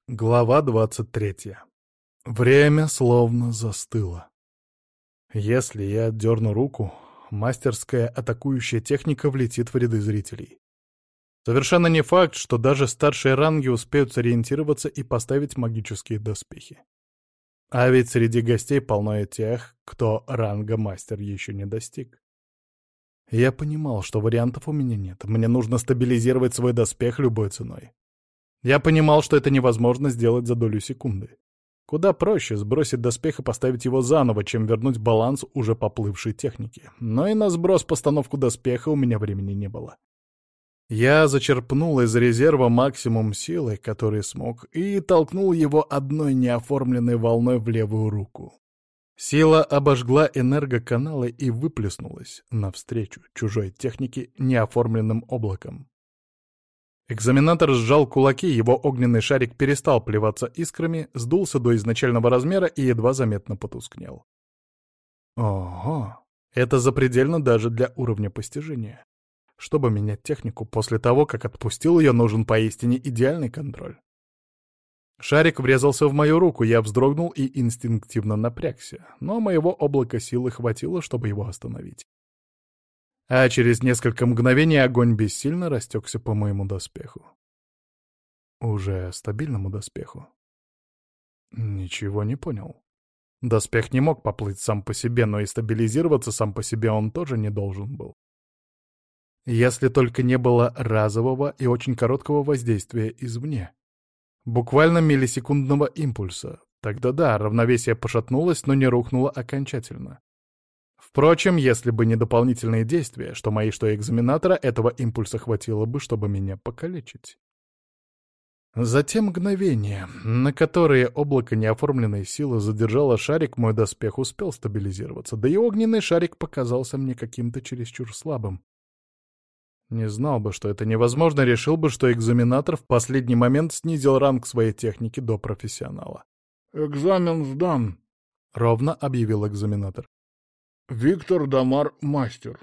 Глава 23. Время словно застыло. Если я отдерну руку, мастерская атакующая техника влетит в ряды зрителей. Совершенно не факт, что даже старшие ранги успеют сориентироваться и поставить магические доспехи. А ведь среди гостей полно и тех, кто ранга мастер еще не достиг. Я понимал, что вариантов у меня нет. Мне нужно стабилизировать свой доспех любой ценой. Я понимал, что это невозможно сделать за долю секунды. Куда проще сбросить доспех и поставить его заново, чем вернуть баланс уже поплывшей техники. Но и на сброс-постановку доспеха у меня времени не было. Я зачерпнул из резерва максимум силы, который смог, и толкнул его одной неоформленной волной в левую руку. Сила обожгла энергоканалы и выплеснулась навстречу чужой технике неоформленным облаком. Экзаменатор сжал кулаки, его огненный шарик перестал плеваться искрами, сдулся до изначального размера и едва заметно потускнел. Ого, это запредельно даже для уровня постижения. Чтобы менять технику, после того, как отпустил ее, нужен поистине идеальный контроль. Шарик врезался в мою руку, я вздрогнул и инстинктивно напрягся, но моего облака силы хватило, чтобы его остановить. А через несколько мгновений огонь бессильно растекся по моему доспеху. Уже стабильному доспеху. Ничего не понял. Доспех не мог поплыть сам по себе, но и стабилизироваться сам по себе он тоже не должен был. Если только не было разового и очень короткого воздействия извне. Буквально миллисекундного импульса. Тогда да, равновесие пошатнулось, но не рухнуло окончательно. Впрочем, если бы не дополнительные действия, что мои, что и экзаменатора, этого импульса хватило бы, чтобы меня покалечить. Затем мгновение, на которое облако неоформленной силы задержало шарик, мой доспех успел стабилизироваться, да и огненный шарик показался мне каким-то чересчур слабым. Не знал бы, что это невозможно, решил бы, что экзаменатор в последний момент снизил ранг своей техники до профессионала. «Экзамен сдан», — ровно объявил экзаменатор. «Виктор Дамар — мастер».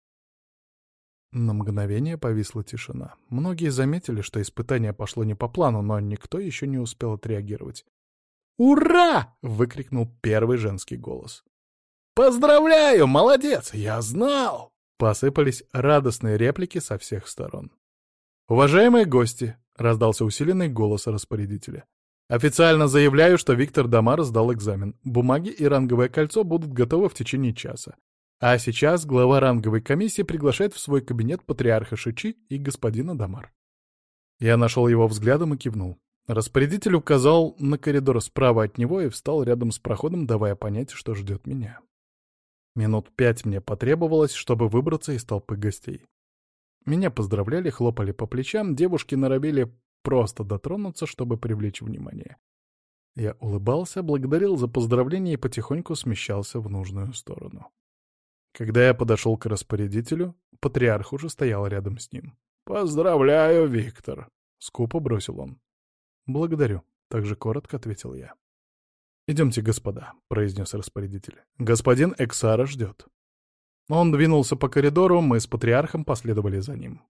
На мгновение повисла тишина. Многие заметили, что испытание пошло не по плану, но никто еще не успел отреагировать. «Ура!» — выкрикнул первый женский голос. «Поздравляю! Молодец! Я знал!» Посыпались радостные реплики со всех сторон. «Уважаемые гости!» — раздался усиленный голос распорядителя. «Официально заявляю, что Виктор Дамар сдал экзамен. Бумаги и ранговое кольцо будут готовы в течение часа. А сейчас глава ранговой комиссии приглашает в свой кабинет патриарха Шичи и господина Дамар». Я нашел его взглядом и кивнул. Распорядитель указал на коридор справа от него и встал рядом с проходом, давая понять, что ждет меня. Минут 5 мне потребовалось, чтобы выбраться из толпы гостей. Меня поздравляли, хлопали по плечам, девушки норовили просто дотронуться, чтобы привлечь внимание. Я улыбался, благодарил за поздравление и потихоньку смещался в нужную сторону. Когда я подошел к распорядителю, патриарх уже стоял рядом с ним. «Поздравляю, Виктор!» — скупо бросил он. «Благодарю», — также коротко ответил я. «Идемте, господа», — произнес распорядитель. «Господин Эксара ждет». Он двинулся по коридору, мы с патриархом последовали за ним.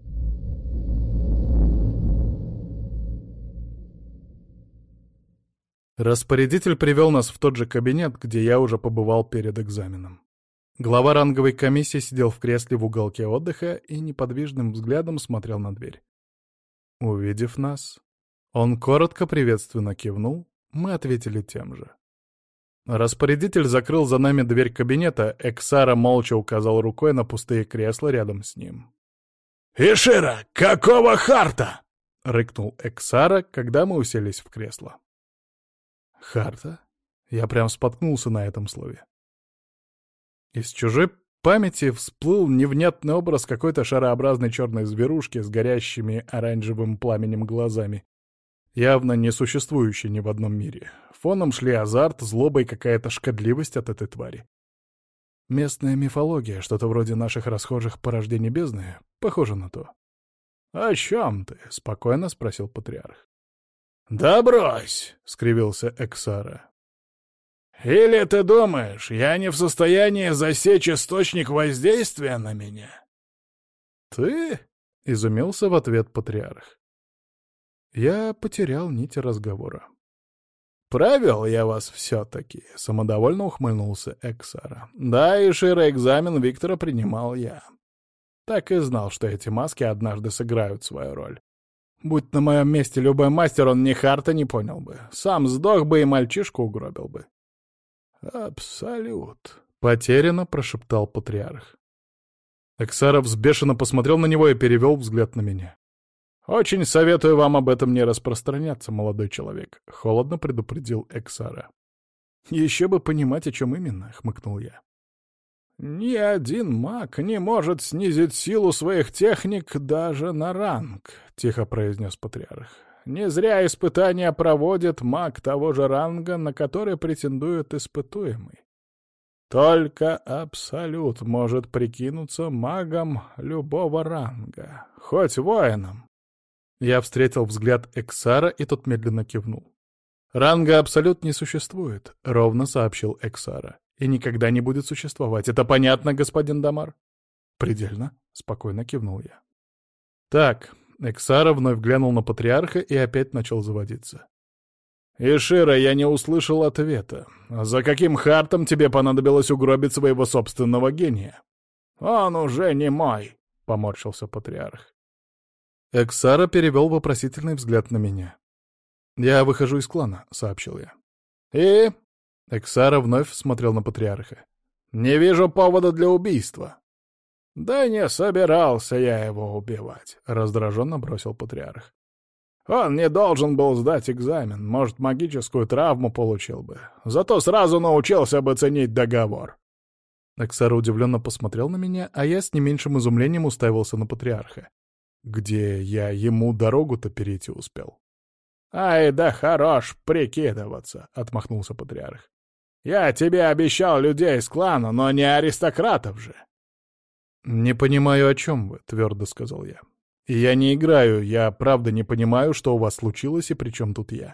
Распорядитель привел нас в тот же кабинет, где я уже побывал перед экзаменом. Глава ранговой комиссии сидел в кресле в уголке отдыха и неподвижным взглядом смотрел на дверь. Увидев нас, он коротко приветственно кивнул, мы ответили тем же. Распорядитель закрыл за нами дверь кабинета, Эксара молча указал рукой на пустые кресла рядом с ним. «Ишира, какого харта?» — рыкнул Эксара, когда мы уселись в кресло. «Харта?» Я прям споткнулся на этом слове. Из чужой памяти всплыл невнятный образ какой-то шарообразной черной зверушки с горящими оранжевым пламенем глазами, явно не существующей ни в одном мире. Фоном шли азарт, злоба и какая-то шкодливость от этой твари. Местная мифология, что-то вроде наших расхожих порождений бездны, похоже на то. «О чем ты?» — спокойно спросил патриарх. «Да брось!» — скривился Эксара. «Или ты думаешь, я не в состоянии засечь источник воздействия на меня?» «Ты?» — изумился в ответ патриарх. Я потерял нить разговора. «Провел я вас все-таки», — самодовольно ухмыльнулся Эксара. «Да, и широэкзамен Виктора принимал я. Так и знал, что эти маски однажды сыграют свою роль. Будь на моем месте любой мастер, он ни харта не понял бы. Сам сдох бы и мальчишку угробил бы». «Абсолют», — потерянно прошептал патриарх. Эксара взбешенно посмотрел на него и перевел взгляд на меня. «Очень советую вам об этом не распространяться, молодой человек», — холодно предупредил Эксара. «Еще бы понимать, о чем именно», — хмыкнул я. «Ни один маг не может снизить силу своих техник даже на ранг», — тихо произнес патриарх. «Не зря испытания проводит маг того же ранга, на который претендует испытуемый. Только Абсолют может прикинуться магом любого ранга, хоть воином». Я встретил взгляд Эксара, и тот медленно кивнул. «Ранга Абсолют не существует», — ровно сообщил Эксара. «И никогда не будет существовать. Это понятно, господин Дамар?» «Предельно», — спокойно кивнул я. «Так», — Эксара вновь глянул на патриарха и опять начал заводиться. «Ишира, я не услышал ответа. За каким хартом тебе понадобилось угробить своего собственного гения?» «Он уже не мой», — поморщился патриарх. Эксара перевел вопросительный взгляд на меня. «Я выхожу из клана», — сообщил я. «И?» — Эксара вновь смотрел на патриарха. «Не вижу повода для убийства». «Да не собирался я его убивать», — раздраженно бросил патриарх. «Он не должен был сдать экзамен, может, магическую травму получил бы. Зато сразу научился бы ценить договор». Эксара удивленно посмотрел на меня, а я с не меньшим изумлением уставился на патриарха. Где я ему дорогу-то перейти успел? «Ай да хорош прикидываться», — отмахнулся патриарх. «Я тебе обещал людей из клана, но не аристократов же». «Не понимаю, о чем вы», — твердо сказал я. «И я не играю, я правда не понимаю, что у вас случилось и при чем тут я».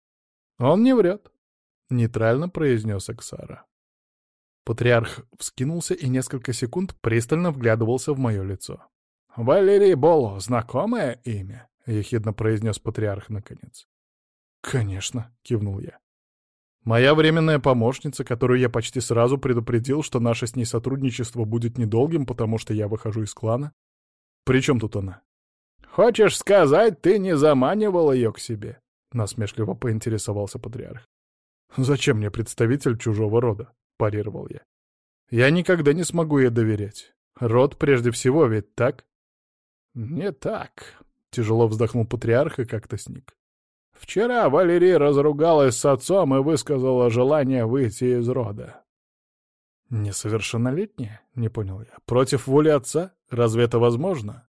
«Он не врет», — нейтрально произнес Эксара. Патриарх вскинулся и несколько секунд пристально вглядывался в мое лицо. «Валерий Боло — знакомое имя?» — ехидно произнес патриарх наконец. «Конечно», — кивнул я. «Моя временная помощница, которую я почти сразу предупредил, что наше с ней сотрудничество будет недолгим, потому что я выхожу из клана. При чем тут она?» «Хочешь сказать, ты не заманивал ее к себе?» — насмешливо поинтересовался патриарх. «Зачем мне представитель чужого рода?» — парировал я. «Я никогда не смогу ей доверять. Род прежде всего, ведь так?» «Не так», — тяжело вздохнул патриарх и как-то сник. «Вчера Валерия разругалась с отцом и высказала желание выйти из рода». «Несовершеннолетняя?» — не понял я. «Против воли отца? Разве это возможно?»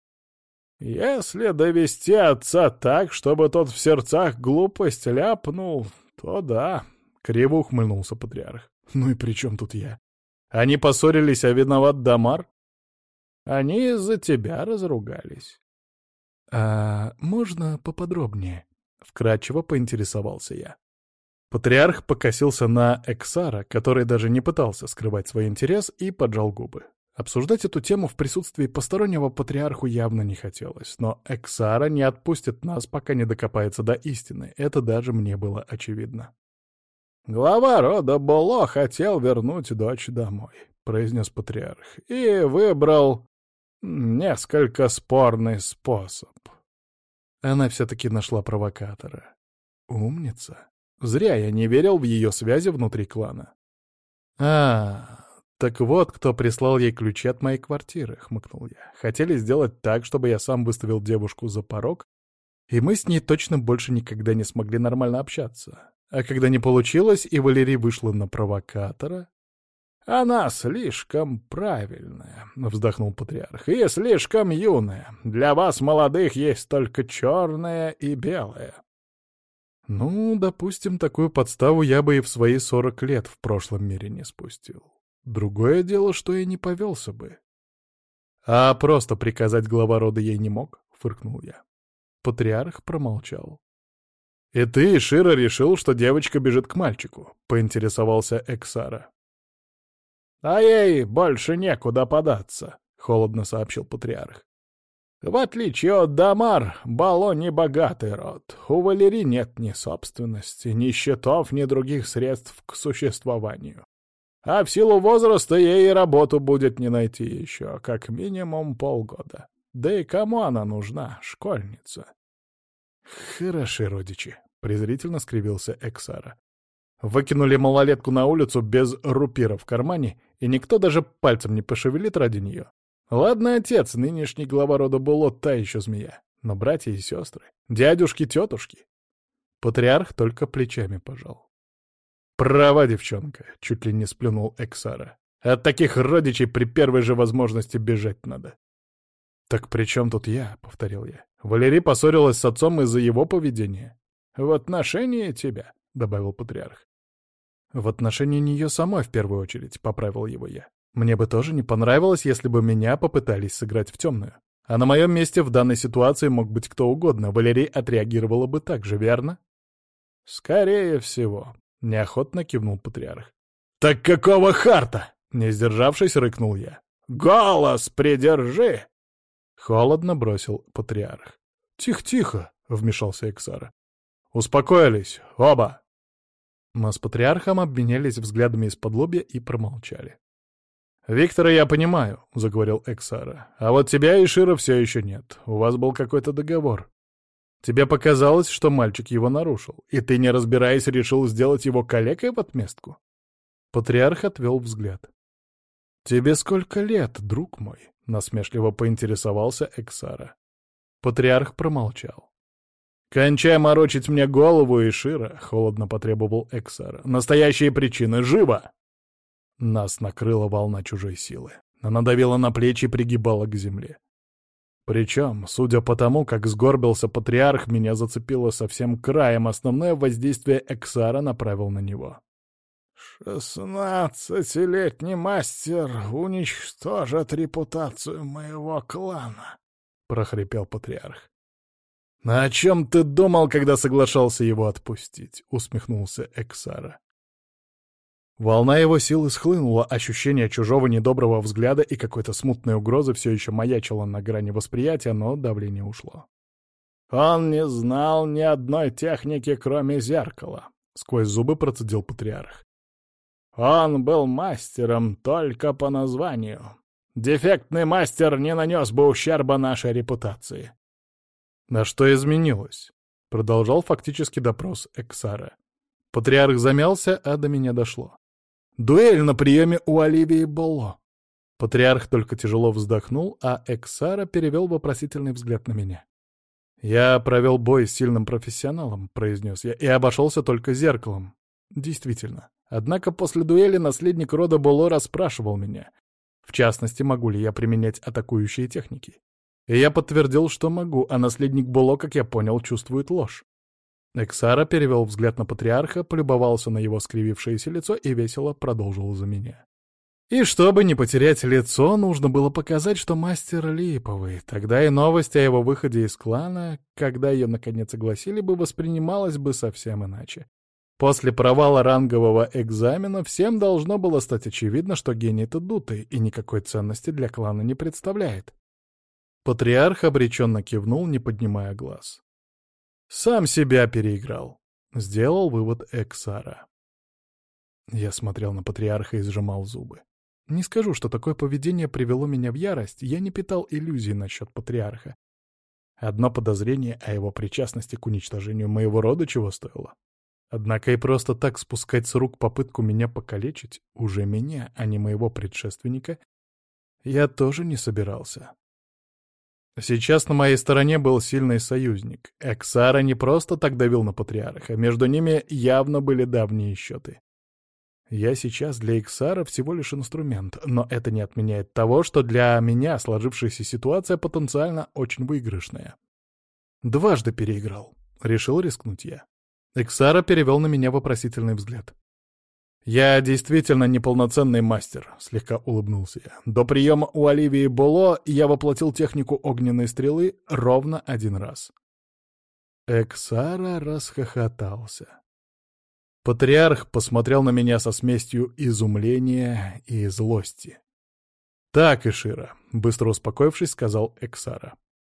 «Если довести отца так, чтобы тот в сердцах глупость ляпнул, то да», — криво ухмыльнулся патриарх. «Ну и при чем тут я? Они поссорились, а виноват Дамар?» «Они из-за тебя разругались». «А можно поподробнее?» — вкратчиво поинтересовался я. Патриарх покосился на Эксара, который даже не пытался скрывать свой интерес, и поджал губы. Обсуждать эту тему в присутствии постороннего патриарху явно не хотелось, но Эксара не отпустит нас, пока не докопается до истины. Это даже мне было очевидно. «Глава рода Боло хотел вернуть дочь домой», — произнес патриарх, — «и выбрал несколько спорный способ». Она все-таки нашла провокатора. Умница. Зря я не верил в ее связи внутри клана. Так вот, кто прислал ей ключи от моей квартиры», — хмыкнул я. «Хотели сделать так, чтобы я сам выставил девушку за порог, и мы с ней точно больше никогда не смогли нормально общаться. А когда не получилось, и Валерий вышла на провокатора...» «Она слишком правильная», — вздохнул патриарх, — «и слишком юная. Для вас, молодых, есть только черное и белое». «Ну, допустим, такую подставу я бы и в свои 40 лет в прошлом мире не спустил. Другое дело, что и не повелся бы». «А просто приказать глава рода ей не мог?» — фыркнул я. Патриарх промолчал. «И ты, Широ, решил, что девочка бежит к мальчику?» — поинтересовался Эксара. «А ей больше некуда податься», — холодно сообщил патриарх. В отличие от Дамар, Бало не богатый род. У Валерии нет ни собственности, ни счетов, ни других средств к существованию. А в силу возраста ей работу будет не найти еще, как минимум полгода. Да и кому она нужна, школьница? Хороши родичи, презрительно скривился Эксара. Выкинули малолетку на улицу без рупира в кармане, и никто даже пальцем не пошевелит ради нее. Ладно, отец, нынешний глава рода Було, та еще змея. Но братья и сестры, дядюшки, тетушки. Патриарх только плечами пожал. «Права, девчонка», — чуть ли не сплюнул Эксара. «От таких родичей при первой же возможности бежать надо». «Так при чем тут я?» — повторил я. «Валерий поссорилась с отцом из-за его поведения». «В отношении тебя», — добавил патриарх. «В отношении нее самой в первую очередь», — поправил его я. «Мне бы тоже не понравилось, если бы меня попытались сыграть в темную. А на моем месте в данной ситуации мог быть кто угодно. Валерий отреагировала бы так же, верно?» «Скорее всего», — неохотно кивнул патриарх. «Так какого харта?» — не сдержавшись, рыкнул я. «Голос придержи!» — холодно бросил патриарх. «Тихо-тихо», — вмешался Эксара. «Успокоились, оба!» Мы с патриархом обменялись взглядами из-под лобья и промолчали. «Виктора я понимаю», — заговорил Эксара. «А вот тебя и Шира все еще нет. У вас был какой-то договор. Тебе показалось, что мальчик его нарушил, и ты, не разбираясь, решил сделать его калекой в отместку?» Патриарх отвел взгляд. «Тебе сколько лет, друг мой?» — насмешливо поинтересовался Эксара. Патриарх промолчал. «Кончай морочить мне голову, Ишира», — холодно потребовал Эксара. «Настоящие причины, живо!» Нас накрыла волна чужой силы. Она давила на плечи и пригибала к земле. Причем, судя по тому, как сгорбился патриарх, меня зацепило совсем краем, основное воздействие Эксара направил на него. «16-летний мастер уничтожит репутацию моего клана», — прохрипел патриарх. «О чем ты думал, когда соглашался его отпустить?» — усмехнулся Эксара. Волна его силы схлынула, ощущение чужого недоброго взгляда и какой-то смутной угрозы все еще маячило на грани восприятия, но давление ушло. «Он не знал ни одной техники, кроме зеркала», — сквозь зубы процедил патриарх. «Он был мастером только по названию. Дефектный мастер не нанес бы ущерба нашей репутации». «А что изменилось?» — продолжал фактически допрос Эксара. Патриарх замялся, а до меня дошло. «Дуэль на приеме у Оливии Болло». Патриарх только тяжело вздохнул, а Эксара перевел вопросительный взгляд на меня. «Я провел бой с сильным профессионалом», — произнес я, — «и обошелся только зеркалом». Действительно. Однако после дуэли наследник рода Болло расспрашивал меня, в частности, могу ли я применять атакующие техники. И я подтвердил, что могу, а наследник Болло, как я понял, чувствует ложь. Эксара перевел взгляд на патриарха, полюбовался на его скривившееся лицо и весело продолжил за меня. И чтобы не потерять лицо, нужно было показать, что мастер липовый. Тогда и новость о его выходе из клана, когда ее наконец огласили бы, воспринималась бы совсем иначе. После провала рангового экзамена всем должно было стать очевидно, что гений-то дутый и никакой ценности для клана не представляет. Патриарх обреченно кивнул, не поднимая глаз. «Сам себя переиграл», — сделал вывод Эксара. Я смотрел на патриарха и сжимал зубы. Не скажу, что такое поведение привело меня в ярость, я не питал иллюзий насчет патриарха. Одно подозрение о его причастности к уничтожению моего рода чего стоило. Однако и просто так спускать с рук попытку меня покалечить, уже меня, а не моего предшественника, я тоже не собирался. Сейчас на моей стороне был сильный союзник. Эксара не просто так давил на патриарха, между ними явно были давние счеты. Я сейчас для Эксара всего лишь инструмент, но это не отменяет того, что для меня сложившаяся ситуация потенциально очень выигрышная. Дважды переиграл. Решил рискнуть я. Эксара перевел на меня вопросительный взгляд. «Я действительно неполноценный мастер», — слегка улыбнулся я. «До приема у Оливии Болло я воплотил технику огненной стрелы ровно один раз». Эксара расхохотался. Патриарх посмотрел на меня со смесью изумления и злости. «Так, Ишира», — быстро успокоившись, сказал Эксара.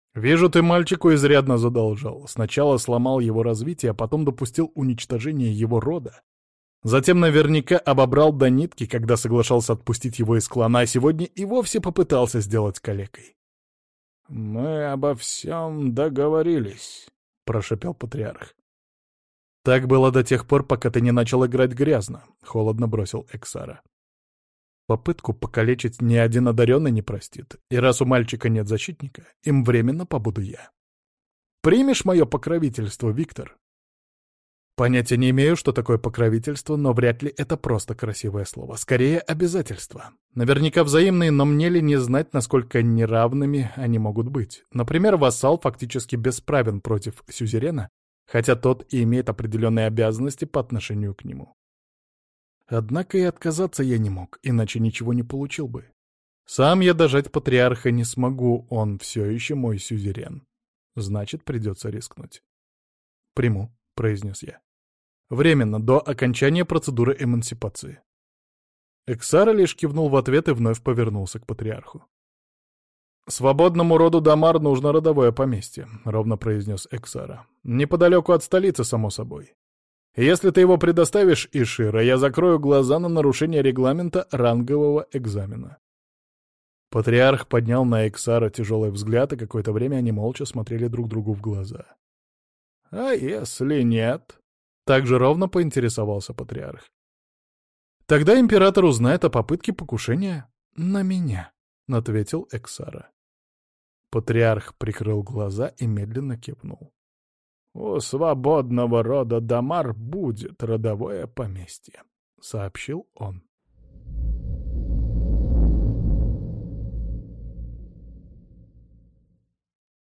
«Вижу, ты мальчику изрядно задолжал. Сначала сломал его развитие, а потом допустил уничтожение его рода. Затем наверняка обобрал до нитки, когда соглашался отпустить его из клана, а сегодня и вовсе попытался сделать калекой». «Мы обо всем договорились», — прошепел патриарх. «Так было до тех пор, пока ты не начал играть грязно», — холодно бросил Эксара. «Попытку покалечить ни один одаренный не простит, и раз у мальчика нет защитника, им временно побуду я. Примешь мое покровительство, Виктор?» Понятия не имею, что такое покровительство, но вряд ли это просто красивое слово. Скорее, обязательства. Наверняка взаимные, но мне ли не знать, насколько неравными они могут быть. Например, вассал фактически бесправен против сюзерена, хотя тот и имеет определенные обязанности по отношению к нему. Однако и отказаться я не мог, иначе ничего не получил бы. Сам я дожать патриарха не смогу, он все еще мой сюзерен. Значит, придется рискнуть. «Приму», — произнес я. «Временно, до окончания процедуры эмансипации». Эксара лишь кивнул в ответ и вновь повернулся к патриарху. «Свободному роду Дамар нужно родовое поместье», — ровно произнес Эксара. «Неподалеку от столицы, само собой. Если ты его предоставишь, Ишира, я закрою глаза на нарушение регламента рангового экзамена». Патриарх поднял на Эксара тяжелый взгляд, и какое-то время они молча смотрели друг другу в глаза. «А если нет?» — так же ровно поинтересовался патриарх. «Тогда император узнает о попытке покушения на меня», — ответил Эксара. Патриарх прикрыл глаза и медленно кивнул. «У свободного рода Дамар будет родовое поместье», — сообщил он.